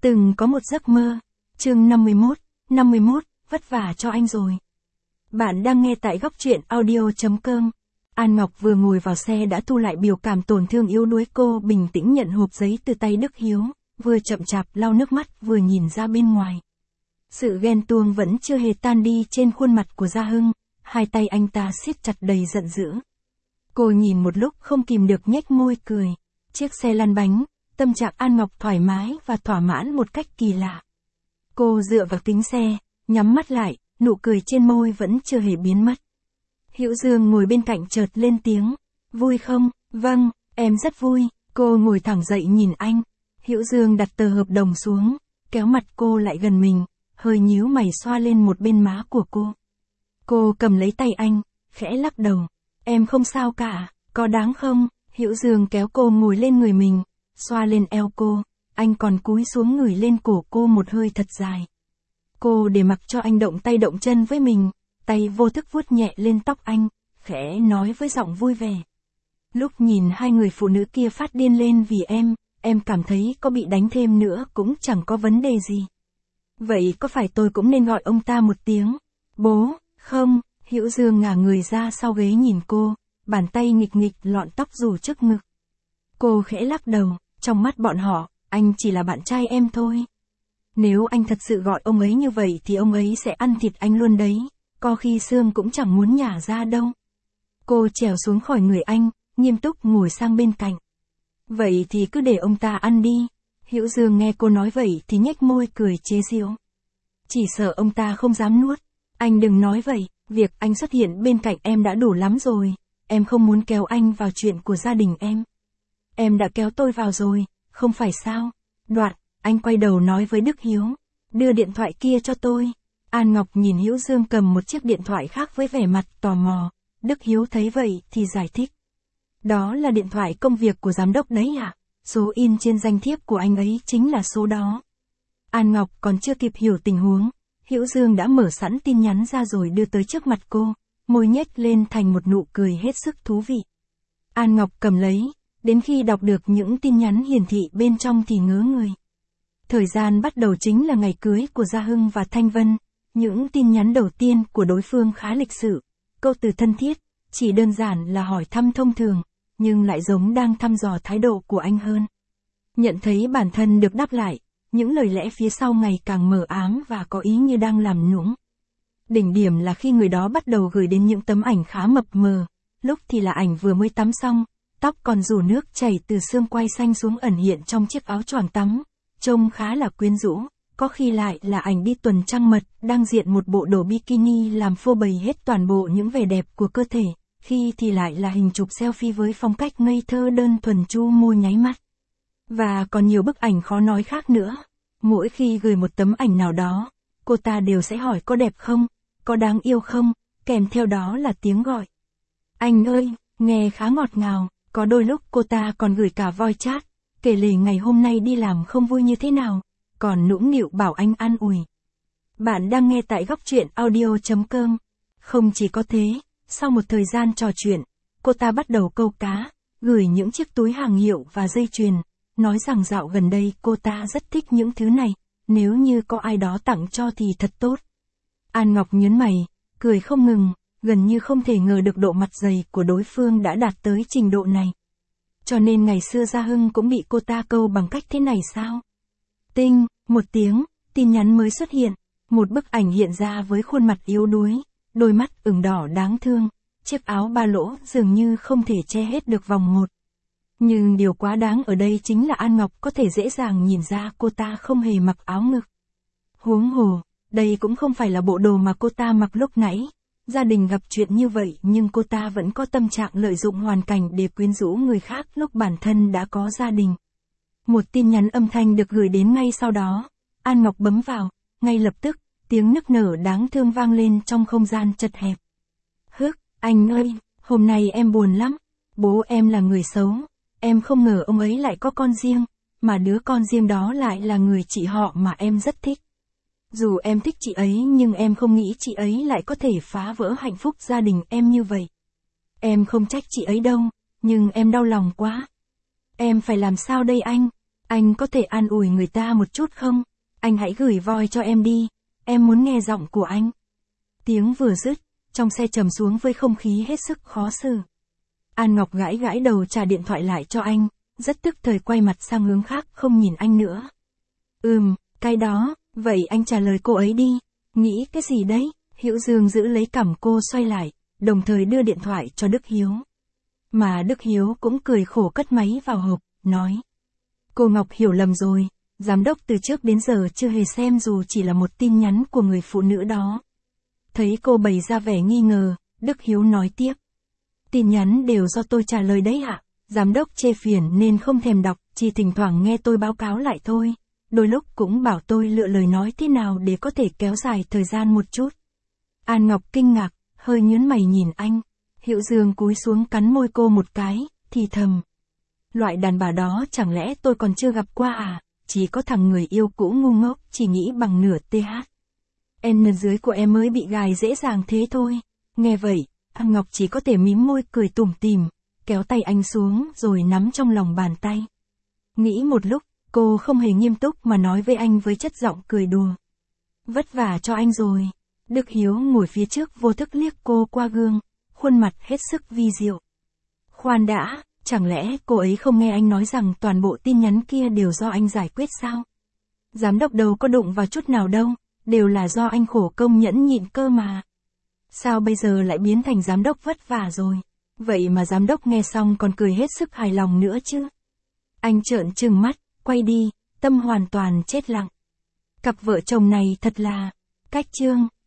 Từng có một giấc mơ. Chương 51, vất vả cho anh rồi. Bạn đang nghe tại góc truyện audio.com. An Ngọc vừa ngồi vào xe đã thu lại biểu cảm tổn thương yếu đuối, cô bình tĩnh nhận hộp giấy từ tay Đức Hiếu, vừa chậm chạp lau nước mắt vừa nhìn ra bên ngoài. Sự ghen tuông vẫn chưa hề tan đi trên khuôn mặt của Gia Hưng, hai tay anh ta siết chặt đầy giận dữ. Cô nhìn một lúc không kìm được nhếch môi cười. Chiếc xe lăn bánh, tâm trạng An Ngọc thoải mái và thỏa mãn một cách kỳ lạ. Cô dựa vào kính xe, nhắm mắt lại, nụ cười trên môi vẫn chưa hề biến mất. Hữu Dương ngồi bên cạnh chợt lên tiếng. Vui không? Vâng, em rất vui. Cô ngồi thẳng dậy nhìn anh. Hữu Dương đặt tờ hợp đồng xuống, kéo mặt cô lại gần mình, hơi nhíu mày xoa lên một bên má của cô. Cô cầm lấy tay anh, khẽ lắc đầu. Em không sao cả, có đáng không? Hữu Dương kéo cô ngồi lên người mình, xoa lên eo cô, anh còn cúi xuống ngửi lên cổ cô một hơi thật dài. Cô để mặc cho anh động tay động chân với mình, tay vô thức vuốt nhẹ lên tóc anh, khẽ nói với giọng vui vẻ. Lúc nhìn hai người phụ nữ kia phát điên lên vì em cảm thấy có bị đánh thêm nữa cũng chẳng có vấn đề gì. Vậy có phải tôi cũng nên gọi ông ta một tiếng bố, không? Hữu Dương ngả người ra sau ghế nhìn cô, bàn tay nghịch nghịch lọn tóc rủ trước ngực. Cô khẽ lắc đầu, trong mắt bọn họ, anh chỉ là bạn trai em thôi. Nếu anh thật sự gọi ông ấy như vậy thì ông ấy sẽ ăn thịt anh luôn đấy, có khi xương cũng chẳng muốn nhả ra đâu. Cô trèo xuống khỏi người anh, nghiêm túc ngồi sang bên cạnh. Vậy thì cứ để ông ta ăn đi. Hữu Dương nghe cô nói vậy thì nhếch môi cười chế giễu. Chỉ sợ ông ta không dám nuốt. Anh đừng nói vậy, việc anh xuất hiện bên cạnh em đã đủ lắm rồi. Em không muốn kéo anh vào chuyện của gia đình em. Em đã kéo tôi vào rồi, không phải sao? Đoạn, anh quay đầu nói với Đức Hiếu. Đưa điện thoại kia cho tôi. An Ngọc nhìn Hữu Dương cầm một chiếc điện thoại khác với vẻ mặt tò mò. Đức Hiếu thấy vậy thì giải thích. Đó là điện thoại công việc của giám đốc đấy ạ. Số in trên danh thiếp của anh ấy chính là số đó. An Ngọc còn chưa kịp hiểu tình huống. Hữu Dương đã mở sẵn tin nhắn ra rồi đưa tới trước mặt cô, môi nhếch lên thành một nụ cười hết sức thú vị. An Ngọc cầm lấy, đến khi đọc được những tin nhắn hiển thị bên trong thì ngớ người. Thời gian bắt đầu chính là ngày cưới của Gia Hưng và Thanh Vân. Những tin nhắn đầu tiên của đối phương khá lịch sự, câu từ thân thiết, chỉ đơn giản là hỏi thăm thông thường, nhưng lại giống đang thăm dò thái độ của anh hơn. Nhận thấy bản thân được đáp lại, những lời lẽ phía sau ngày càng mờ ám và có ý như đang làm nũng. Đỉnh điểm là khi người đó bắt đầu gửi đến những tấm ảnh khá mập mờ, lúc thì là ảnh vừa mới tắm xong, tóc còn rủ nước chảy từ xương quai xanh xuống ẩn hiện trong chiếc áo choàng tắm, trông khá là quyến rũ, có khi lại là ảnh đi tuần trăng mật, đang diện một bộ đồ bikini làm phô bày hết toàn bộ những vẻ đẹp của cơ thể, khi thì lại là hình chụp selfie với phong cách ngây thơ đơn thuần chu môi nháy mắt. Và còn nhiều bức ảnh khó nói khác nữa. Mỗi khi gửi một tấm ảnh nào đó, cô ta đều sẽ hỏi có đẹp không, có đáng yêu không, kèm theo đó là tiếng gọi. Anh ơi, nghe khá ngọt ngào, có đôi lúc cô ta còn gửi cả voice chat, kể lể ngày hôm nay đi làm không vui như thế nào, còn nũng nịu bảo anh an ủi. Bạn đang nghe tại góc truyện audio.com. Không chỉ có thế, sau một thời gian trò chuyện, cô ta bắt đầu câu cá, gửi những chiếc túi hàng hiệu và dây chuyền, nói rằng dạo gần đây cô ta rất thích những thứ này, nếu như có ai đó tặng cho thì thật tốt. An Ngọc nhớn mày, cười không ngừng, gần như không thể ngờ được độ mặt dày của đối phương đã đạt tới trình độ này. Cho nên ngày xưa Gia Hưng cũng bị cô ta câu bằng cách thế này sao? Tinh, một tiếng, tin nhắn mới xuất hiện, một bức ảnh hiện ra với khuôn mặt yếu đuối, đôi mắt ửng đỏ đáng thương, chiếc áo ba lỗ dường như không thể che hết được vòng một. Nhưng điều quá đáng ở đây chính là An Ngọc có thể dễ dàng nhìn ra cô ta không hề mặc áo ngực. Huống hồ, đây cũng không phải là bộ đồ mà cô ta mặc lúc nãy. Gia đình gặp chuyện như vậy nhưng cô ta vẫn có tâm trạng lợi dụng hoàn cảnh để quyến rũ người khác lúc bản thân đã có gia đình. Một tin nhắn âm thanh được gửi đến ngay sau đó. An Ngọc bấm vào, ngay lập tức, tiếng nức nở đáng thương vang lên trong không gian chật hẹp. Hức, anh ơi, hôm nay em buồn lắm. Bố em là người xấu. Em không ngờ ông ấy lại có con riêng, mà đứa con riêng đó lại là người chị họ mà em rất thích. Dù em thích chị ấy nhưng em không nghĩ chị ấy lại có thể phá vỡ hạnh phúc gia đình em như vậy. Em không trách chị ấy đâu, nhưng em đau lòng quá. Em phải làm sao đây anh? Anh có thể an ủi người ta một chút không? Anh hãy gửi voi cho em đi. Em muốn nghe giọng của anh. Tiếng vừa dứt, trong xe trầm xuống với không khí hết sức khó xử. An Ngọc gãi gãi đầu trả điện thoại lại cho anh, rất tức thời quay mặt sang hướng khác không nhìn anh nữa. Cái đó, vậy anh trả lời cô ấy đi. Nghĩ cái gì đấy? Hữu Dương giữ lấy cằm cô xoay lại, đồng thời đưa điện thoại cho Đức Hiếu. Mà Đức Hiếu cũng cười khổ cất máy vào hộp, nói. Cô Ngọc hiểu lầm rồi, giám đốc từ trước đến giờ chưa hề xem dù chỉ là một tin nhắn của người phụ nữ đó. Thấy cô bày ra vẻ nghi ngờ, Đức Hiếu nói tiếp. Tin nhắn đều do tôi trả lời đấy ạ, giám đốc chê phiền nên không thèm đọc, chỉ thỉnh thoảng nghe tôi báo cáo lại thôi. Đôi lúc cũng bảo tôi lựa lời nói thế nào để có thể kéo dài thời gian một chút. An Ngọc kinh ngạc, hơi nhướng mày nhìn anh. Hữu Dương cúi xuống cắn môi cô một cái, thì thầm. Loại đàn bà đó chẳng lẽ tôi còn chưa gặp qua à, chỉ có thằng người yêu cũ ngu ngốc chỉ nghĩ bằng nửa TH. N dưới của em mới bị gài dễ dàng thế thôi. Nghe vậy, An Ngọc chỉ có thể mím môi cười tủm tỉm, kéo tay anh xuống rồi nắm trong lòng bàn tay. Nghĩ một lúc, cô không hề nghiêm túc mà nói với anh với chất giọng cười đùa. Vất vả cho anh rồi. Đức Hiếu ngồi phía trước vô thức liếc cô qua gương, khuôn mặt hết sức vi diệu. Khoan đã, chẳng lẽ cô ấy không nghe anh nói rằng toàn bộ tin nhắn kia đều do anh giải quyết sao? Giám đốc đâu có đụng vào chút nào đâu, đều là do anh khổ công nhẫn nhịn cơ mà. Sao bây giờ lại biến thành giám đốc vất vả rồi? Vậy mà giám đốc nghe xong còn cười hết sức hài lòng nữa chứ? Anh trợn trừng mắt, quay đi, tâm hoàn toàn chết lặng. Cặp vợ chồng này thật là... Cách chương